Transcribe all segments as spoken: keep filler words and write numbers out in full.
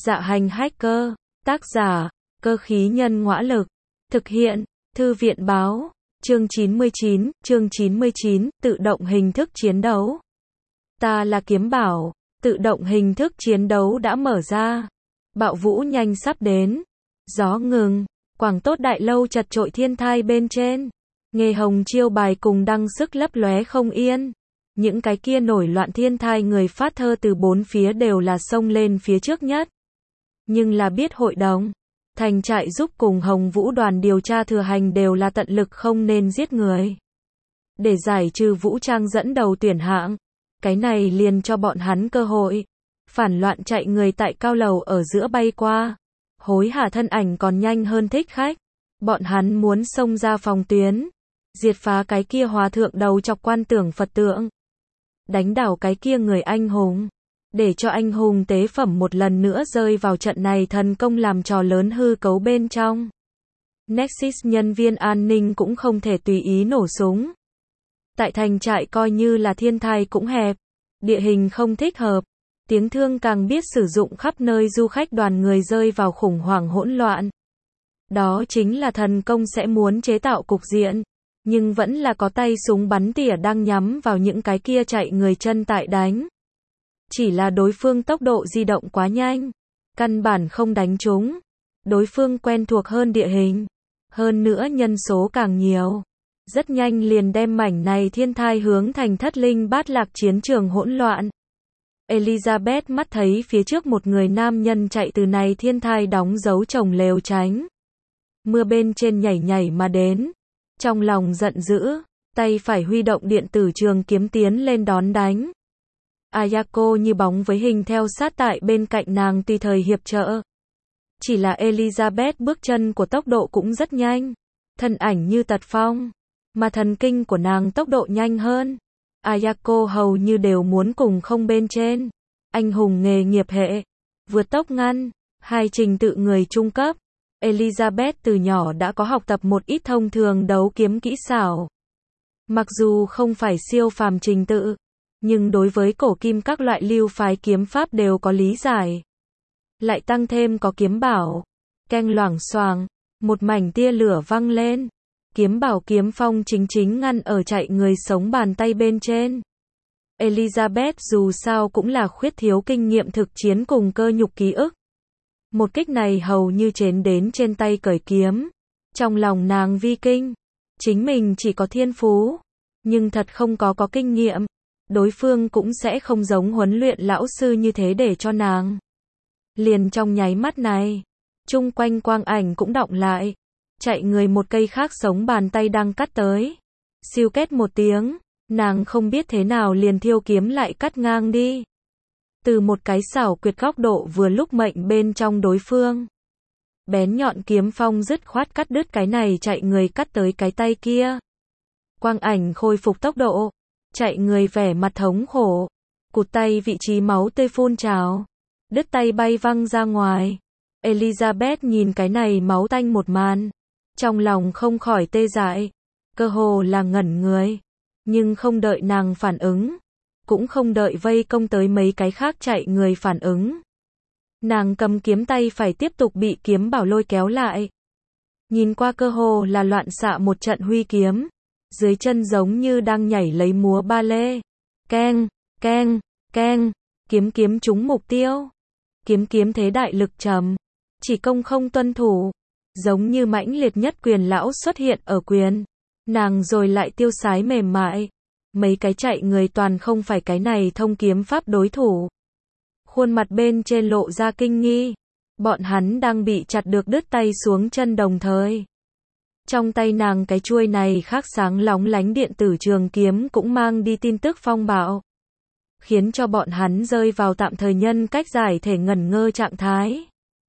Dạ hành hacker, tác giả, cơ khí nhân ngõa lực, thực hiện, thư viện báo, chương chín mươi chín, chương chín mươi chín, tự động hình thức chiến đấu. Ta là Kiếm Bảo, tự động hình thức chiến đấu đã mở ra. Bạo vũ nhanh sắp đến. Gió ngừng, quảng tốt đại lâu chật trội thiên thai bên trên. Nghề hồng chiêu bài cùng đăng sức lấp lóe không yên. Những cái kia nổi loạn thiên thai người phát thơ từ bốn phía đều là xông lên phía trước nhất. Nhưng là biết hội đồng, thành trại giúp cùng Hồng Vũ đoàn điều tra thừa hành đều là tận lực không nên giết người. Để giải trừ vũ trang dẫn đầu tuyển hạng, cái này liền cho bọn hắn cơ hội. Phản loạn chạy người tại cao lầu ở giữa bay qua. Hối hả thân ảnh còn nhanh hơn thích khách. Bọn hắn muốn xông ra phòng tuyến. Diệt phá cái kia hòa thượng đầu chọc quan tưởng Phật tượng. Đánh đảo cái kia người anh hùng. Để cho anh hùng tế phẩm một lần nữa rơi vào trận này thần công làm trò lớn hư cấu bên trong. Nexus nhân viên an ninh cũng không thể tùy ý nổ súng. Tại thành trại coi như là thiên thai cũng hẹp. Địa hình không thích hợp. Tiếng thương càng biết sử dụng khắp nơi du khách đoàn người rơi vào khủng hoảng hỗn loạn. Đó chính là thần công sẽ muốn chế tạo cục diện. Nhưng vẫn là có tay súng bắn tỉa đang nhắm vào những cái kia chạy người chân tại đánh. Chỉ là đối phương tốc độ di động quá nhanh. Căn bản không đánh trúng. Đối phương quen thuộc hơn địa hình. Hơn nữa nhân số càng nhiều. Rất nhanh liền đem mảnh này thiên thai hướng thành thất linh bát lạc chiến trường hỗn loạn. Elizabeth mắt thấy phía trước một người nam nhân chạy từ này thiên thai đóng dấu chồng lều tránh. Mưa bên trên nhảy nhảy mà đến. Trong lòng giận dữ, tay phải huy động điện tử trường kiếm tiến lên đón đánh. Ayako như bóng với hình theo sát tại bên cạnh nàng tùy thời hiệp trợ. Chỉ là Elizabeth bước chân của tốc độ cũng rất nhanh. Thân ảnh như tật phong. Mà thần kinh của nàng tốc độ nhanh hơn. Ayako hầu như đều muốn cùng không bên trên. Anh hùng nghề nghiệp hệ. Vượt tốc ngăn. Hai trình tự người trung cấp. Elizabeth từ nhỏ đã có học tập một ít thông thường đấu kiếm kỹ xảo. Mặc dù không phải siêu phàm trình tự. Nhưng đối với cổ kim các loại lưu phái kiếm pháp đều có lý giải. Lại tăng thêm có kiếm bảo. Keng loảng xoàng. Một mảnh tia lửa văng lên. Kiếm bảo kiếm phong chính chính ngăn ở chạy người sống bàn tay bên trên. Elizabeth dù sao cũng là khuyết thiếu kinh nghiệm thực chiến cùng cơ nhục ký ức. Một kích này hầu như chến đến trên tay cởi kiếm. Trong lòng nàng vi kinh. Chính mình chỉ có thiên phú. Nhưng thật không có có kinh nghiệm. Đối phương cũng sẽ không giống huấn luyện lão sư như thế để cho nàng. Liền trong nháy mắt này. Chung quanh quang ảnh cũng động lại. Chạy người một cây khác sống bàn tay đang cắt tới. Siêu két một tiếng. Nàng không biết thế nào liền thiêu kiếm lại cắt ngang đi. Từ một cái xảo quyệt góc độ vừa lúc mệnh bên trong đối phương. Bén nhọn kiếm phong dứt khoát cắt đứt cái này chạy người cắt tới cái tay kia. Quang ảnh khôi phục tốc độ. Chạy người vẻ mặt thống khổ. Cụt tay vị trí máu tươi phun trào. Đứt tay bay văng ra ngoài. Elizabeth nhìn cái này máu tanh một màn. Trong lòng không khỏi tê dại. Cơ hồ là ngẩn người. Nhưng không đợi nàng phản ứng. Cũng không đợi vây công tới mấy cái khác chạy người phản ứng. Nàng cầm kiếm tay phải tiếp tục bị kiếm bảo lôi kéo lại. Nhìn qua cơ hồ là loạn xạ một trận huy kiếm. Dưới chân giống như đang nhảy lấy múa ba lê. Keng, keng, keng. Kiếm kiếm trúng mục tiêu. Kiếm kiếm thế đại lực trầm. Chỉ công không tuân thủ. Giống như mãnh liệt nhất quyền lão xuất hiện ở quyền. Nàng rồi lại tiêu sái mềm mại. Mấy cái chạy người toàn không phải cái này thông kiếm pháp đối thủ. Khuôn mặt bên trên lộ ra kinh nghi. Bọn hắn đang bị chặt được đứt tay xuống chân đồng thời. Trong tay nàng cái chuôi này khác sáng lóng lánh điện tử trường kiếm cũng mang đi tin tức phong bạo. Khiến cho bọn hắn rơi vào tạm thời nhân cách giải thể ngẩn ngơ trạng thái.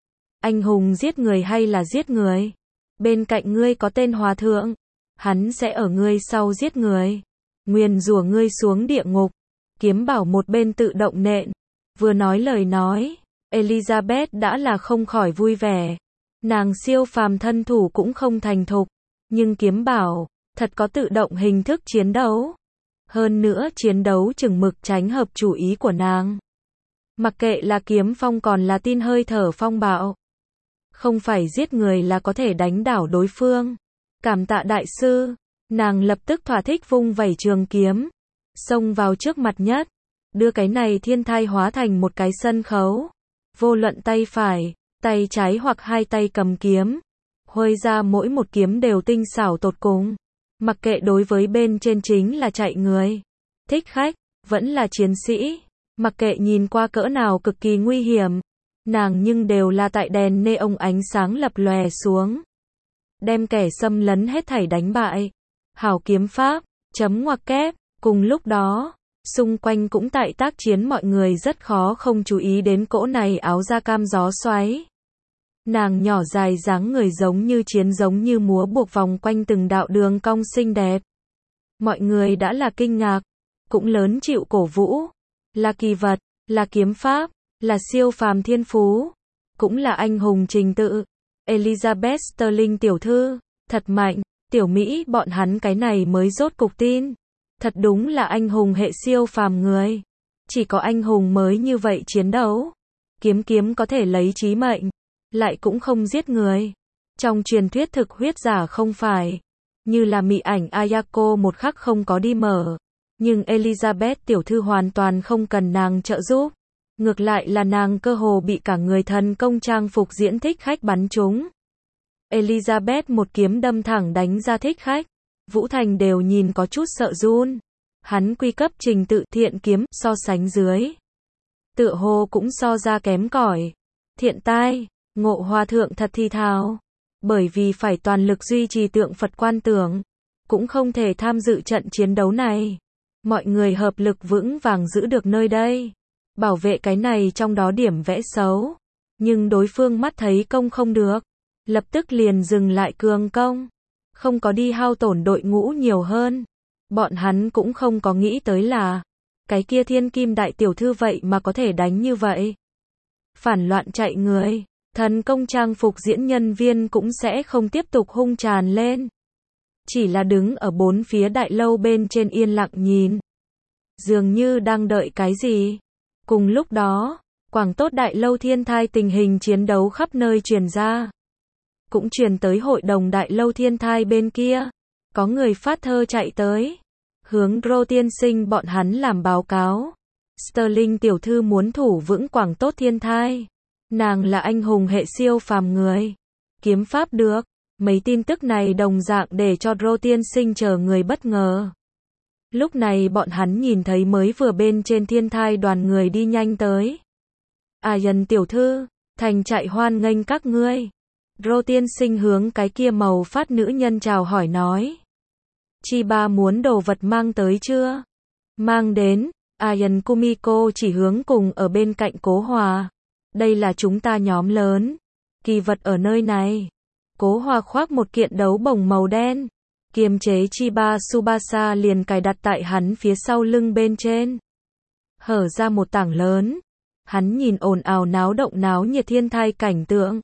Anh hùng giết người hay là giết người? Bên cạnh ngươi có tên hòa thượng. Hắn sẽ ở ngươi sau giết người. Nguyền rủa ngươi xuống địa ngục. Kiếm bảo một bên tự động nện. Vừa nói lời nói. Elizabeth đã là không khỏi vui vẻ. Nàng siêu phàm thân thủ cũng không thành thục. Nhưng kiếm bảo, thật có tự động hình thức chiến đấu. Hơn nữa chiến đấu chừng mực tránh hợp chủ ý của nàng. Mặc kệ là kiếm phong còn là tin hơi thở phong bạo. Không phải giết người là có thể đánh đảo đối phương. Cảm tạ đại sư. Nàng lập tức thỏa thích vung vẩy trường kiếm. Xông vào trước mặt nhất. Đưa cái này thiên thai hóa thành một cái sân khấu. Vô luận tay phải, tay trái hoặc hai tay cầm kiếm. Huôi ra mỗi một kiếm đều tinh xảo tột cùng. Mặc kệ đối với bên trên chính là chạy người. Thích khách, vẫn là chiến sĩ. Mặc kệ nhìn qua cỡ nào cực kỳ nguy hiểm. Nàng nhưng đều là tại đèn neon ánh sáng lập lòe xuống. Đem kẻ xâm lấn hết thảy đánh bại. Hảo kiếm pháp, chấm ngoặc kép. Cùng lúc đó, xung quanh cũng tại tác chiến mọi người rất khó không chú ý đến cỗ này áo da cam gió xoáy. Nàng nhỏ dài dáng người giống như chiến giống như múa buộc vòng quanh từng đạo đường cong xinh đẹp. Mọi người đã là kinh ngạc, cũng lớn chịu cổ vũ. Là kỳ vật, là kiếm pháp, là siêu phàm thiên phú, cũng là anh hùng trình tự. Elizabeth Sterling tiểu thư, thật mạnh, tiểu Mỹ bọn hắn cái này mới rốt cục tin. Thật đúng là anh hùng hệ siêu phàm người. Chỉ có anh hùng mới như vậy chiến đấu. Kiếm kiếm có thể lấy chí mệnh, lại cũng không giết người. Trong truyền thuyết thực huyết giả không phải. Như là mị ảnh Ayako một khắc không có đi mở. Nhưng Elizabeth tiểu thư hoàn toàn không cần nàng trợ giúp. Ngược lại là nàng cơ hồ bị cả người thần công trang phục diễn thích khách bắn trúng. Elizabeth một kiếm đâm thẳng đánh ra thích khách. Vũ Thành đều nhìn có chút sợ run. Hắn quy cấp trình tự thiện kiếm so sánh dưới. Tựa hồ cũng so ra kém cỏi. Thiện tai, Ngộ Hòa thượng thật thì thào. Bởi vì phải toàn lực duy trì tượng Phật quan tưởng. Cũng không thể tham dự trận chiến đấu này. Mọi người hợp lực vững vàng giữ được nơi đây. Bảo vệ cái này trong đó điểm vẽ xấu. Nhưng đối phương mắt thấy công không được. Lập tức liền dừng lại cường công. Không có đi hao tổn đội ngũ nhiều hơn. Bọn hắn cũng không có nghĩ tới là cái kia thiên kim đại tiểu thư vậy mà có thể đánh như vậy. Phản loạn chạy người. Thần công trang phục diễn nhân viên cũng sẽ không tiếp tục hung tràn lên. Chỉ là đứng ở bốn phía đại lâu bên trên yên lặng nhìn. Dường như đang đợi cái gì. Cùng lúc đó, Quảng Tốt đại lâu thiên thai tình hình chiến đấu khắp nơi truyền ra. Cũng truyền tới hội đồng đại lâu thiên thai bên kia. Có người phát thơ chạy tới. Hướng Rô tiên sinh bọn hắn làm báo cáo. Sterling tiểu thư muốn thủ vững Quảng Tốt thiên thai. Nàng là anh hùng hệ siêu phàm người. Kiếm pháp được. Mấy tin tức này đồng dạng để cho Rô tiên sinh chờ người bất ngờ. Lúc này bọn hắn nhìn thấy mới vừa bên trên thiên thai đoàn người đi nhanh tới. À dần tiểu thư, thành chạy hoan nghênh các ngươi. Rô tiên sinh hướng cái kia màu phát nữ nhân chào hỏi nói. Chi ba muốn đồ vật mang tới chưa? Mang đến. Ayan Kumiko chỉ hướng cùng ở bên cạnh Cố Hòa. Đây là chúng ta nhóm lớn. Kỳ vật ở nơi này. Cố Hòa khoác một kiện đấu bổng màu đen. Kiềm chế Chiba Tsubasa liền cài đặt tại hắn phía sau lưng bên trên. Hở ra một tảng lớn. Hắn nhìn ồn ào náo động náo nhiệt thiên thai cảnh tượng.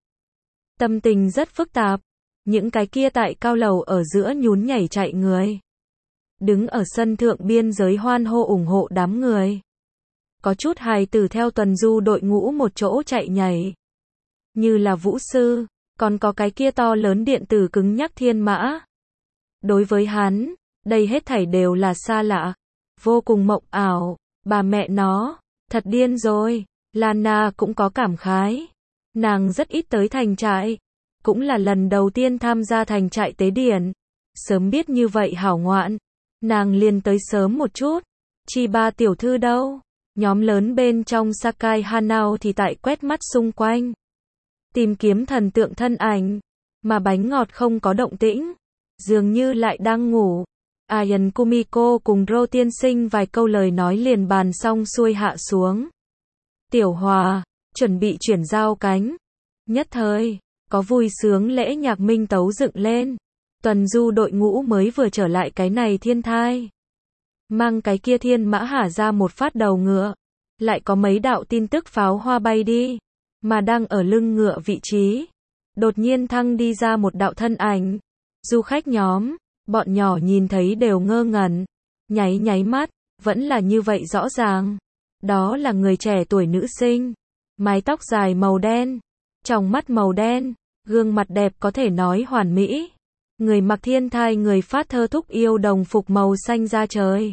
Tâm tình rất phức tạp. Những cái kia tại cao lầu ở giữa nhún nhảy chạy người. Đứng ở sân thượng biên giới hoan hô ủng hộ đám người. Có chút hài tử theo tuần du đội ngũ một chỗ chạy nhảy. Như là vũ sư, còn có cái kia to lớn điện tử cứng nhắc thiên mã. Đối với hắn, đây hết thảy đều là xa lạ. Vô cùng mộng ảo, bà mẹ nó, thật điên rồi. Lana cũng có cảm khái. Nàng rất ít tới thành trại. Cũng là lần đầu tiên tham gia thành trại tế điển. Sớm biết như vậy hảo ngoạn. Nàng liền tới sớm một chút. Chi ba tiểu thư đâu? Nhóm lớn bên trong Sakai Hanao thì tại quét mắt xung quanh. Tìm kiếm thần tượng thân ảnh. Mà bánh ngọt không có động tĩnh. Dường như lại đang ngủ. Ayan Kumiko cùng Rô tiên sinh vài câu lời nói liền bàn xong xuôi hạ xuống. Tiểu Hòa, chuẩn bị chuyển giao cánh. Nhất thời, có vui sướng lễ nhạc minh tấu dựng lên. Tuần du đội ngũ mới vừa trở lại cái này thiên thai. Mang cái kia thiên mã hả ra một phát đầu ngựa. Lại có mấy đạo tin tức pháo hoa bay đi. Mà đang ở lưng ngựa vị trí. Đột nhiên thăng đi ra một đạo thân ảnh. Du khách nhóm, bọn nhỏ nhìn thấy đều ngơ ngẩn. Nháy nháy mắt, vẫn là như vậy rõ ràng. Đó là người trẻ tuổi nữ sinh. Mái tóc dài màu đen, tròng mắt màu đen, gương mặt đẹp có thể nói hoàn mỹ. Người mặc thiên thai người phát thơ thúc yêu đồng phục màu xanh da trời.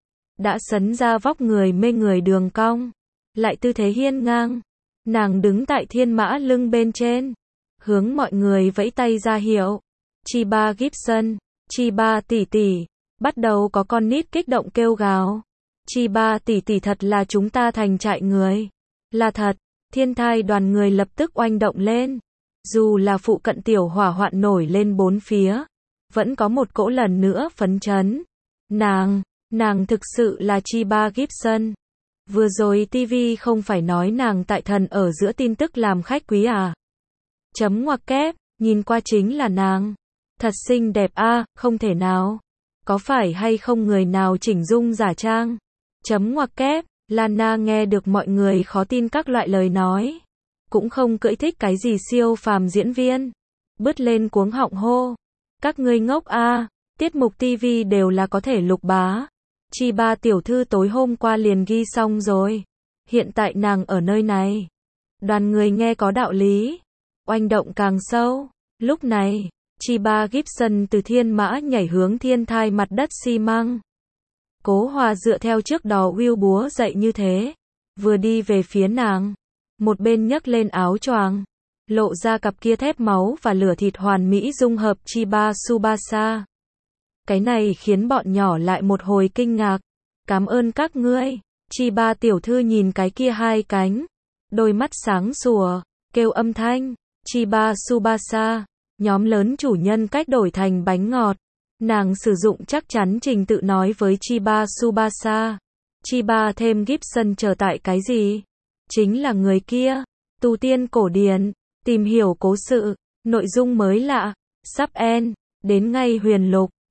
Đã sấn ra vóc người mê người đường cong, lại tư thế hiên ngang. Nàng đứng tại thiên mã lưng bên trên, hướng mọi người vẫy tay ra hiệu. Chiba Gibson, Chiba tỷ tỷ, bắt đầu có con nít kích động kêu gào. Chiba tỷ tỷ thật là chúng ta thành trại người. Là thật, thiên thai đoàn người lập tức oanh động lên. Dù là phụ cận tiểu hỏa hoạn nổi lên bốn phía, vẫn có một cỗ lần nữa phấn chấn. Nàng, nàng thực sự là Chiba Gibson. Vừa rồi ti vi không phải nói nàng tại thần ở giữa tin tức làm khách quý à? Chấm ngoặc kép, nhìn qua chính là nàng. Thật xinh đẹp a, à, không thể nào. Có phải hay không người nào chỉnh dung giả trang? Chấm ngoặc kép, Lana nghe được mọi người khó tin các loại lời nói. Cũng không cưỡi thích cái gì siêu phàm diễn viên. Bứt lên cuống họng hô. Các ngươi ngốc a, à, tiết mục ti vi đều là có thể lục bá. Chiba tiểu thư tối hôm qua liền ghi xong rồi. Hiện tại nàng ở nơi này. Đoàn người nghe có đạo lý. Oanh động càng sâu. Lúc này, Chiba Gibson từ thiên mã nhảy hướng thiên thai mặt đất xi măng. Cố Hòa dựa theo trước đó Will búa dậy như thế. Vừa đi về phía nàng. Một bên nhấc lên áo choàng. Lộ ra cặp kia thép máu và lửa thịt hoàn mỹ dung hợp Chiba Tsubasa. Cái này khiến bọn nhỏ lại một hồi kinh ngạc. Cảm ơn các ngươi. Chiba tiểu thư nhìn cái kia hai cánh. Đôi mắt sáng sủa. Kêu âm thanh. Chiba Tsubasa. Nhóm lớn chủ nhân cách đổi thành bánh ngọt. Nàng sử dụng chắc chắn trình tự nói với Chiba Tsubasa. Chiba thêm Gibson chờ tại cái gì? Chính là người kia. Tu tiên cổ điển. Tìm hiểu cố sự. Nội dung mới lạ. Sắp end. Đến ngay huyền lục.